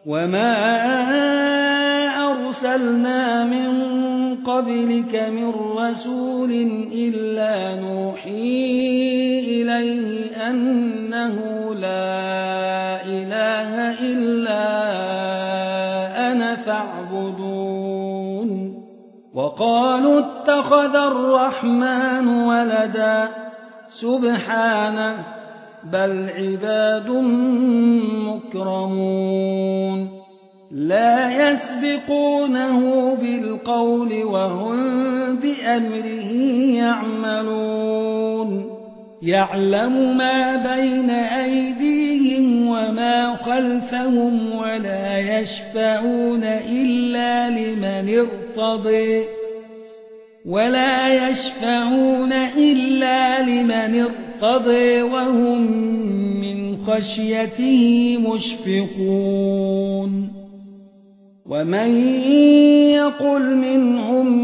وما أرسلنا من قبلك من رسول إلا نوحي إليه أنه لا إله إلا أنا فاعبدون وقالوا اتخذ الرحمن ولدا سبحانه بل عباد مكرمون لا يسبقونه بالقول وهم بأمره يعملون يعلم ما بين أيديهم وما خلفهم ولا يشفعون إلا لمن ارتضى وهم من خشيته مشفقون ومن يقل منهم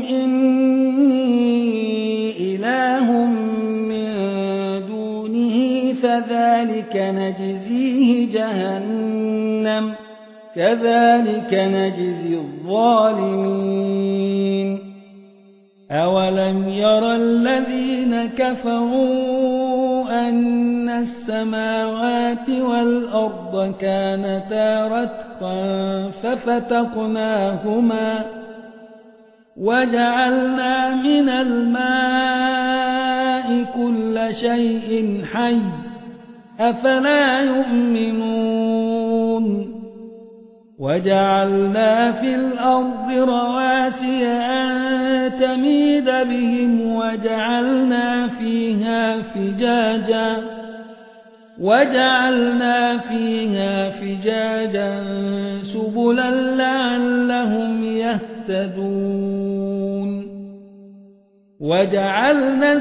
إني إله من دونه فذلك نجزيه جهنم كذلك نجزي الظالمين أولم يرى الذين كفروا أن السماوات والأرض كانتا رتقا ففتقناهما وجعلنا من الماء كل شيء حي أفلا يؤمنون وجعلنا في الأرض رواسي أن تميد بهم وجعلنا فيها فجاجا سبلا لعلهم يهتدون وجعلنا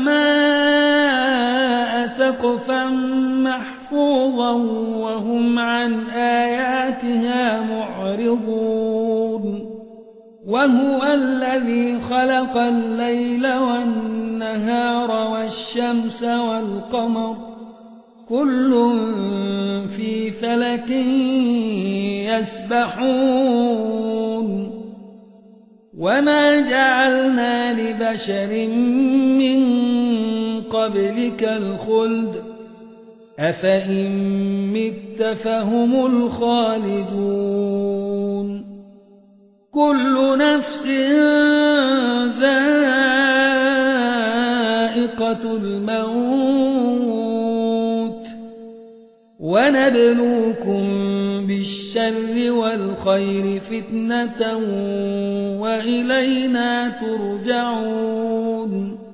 السماء سقفا محفوظا وهم عن آياتها معرضون وهو الذي خلق الليل والنهار والشمس والقمر كل في فلك يسبحون وما جعلنا لبشر من قبلك الخلد أفإن مت فهم الخالدون كل نفس ذائقة الموت ونبلوكم بالشر والخير فتنة وإلينا ترجعون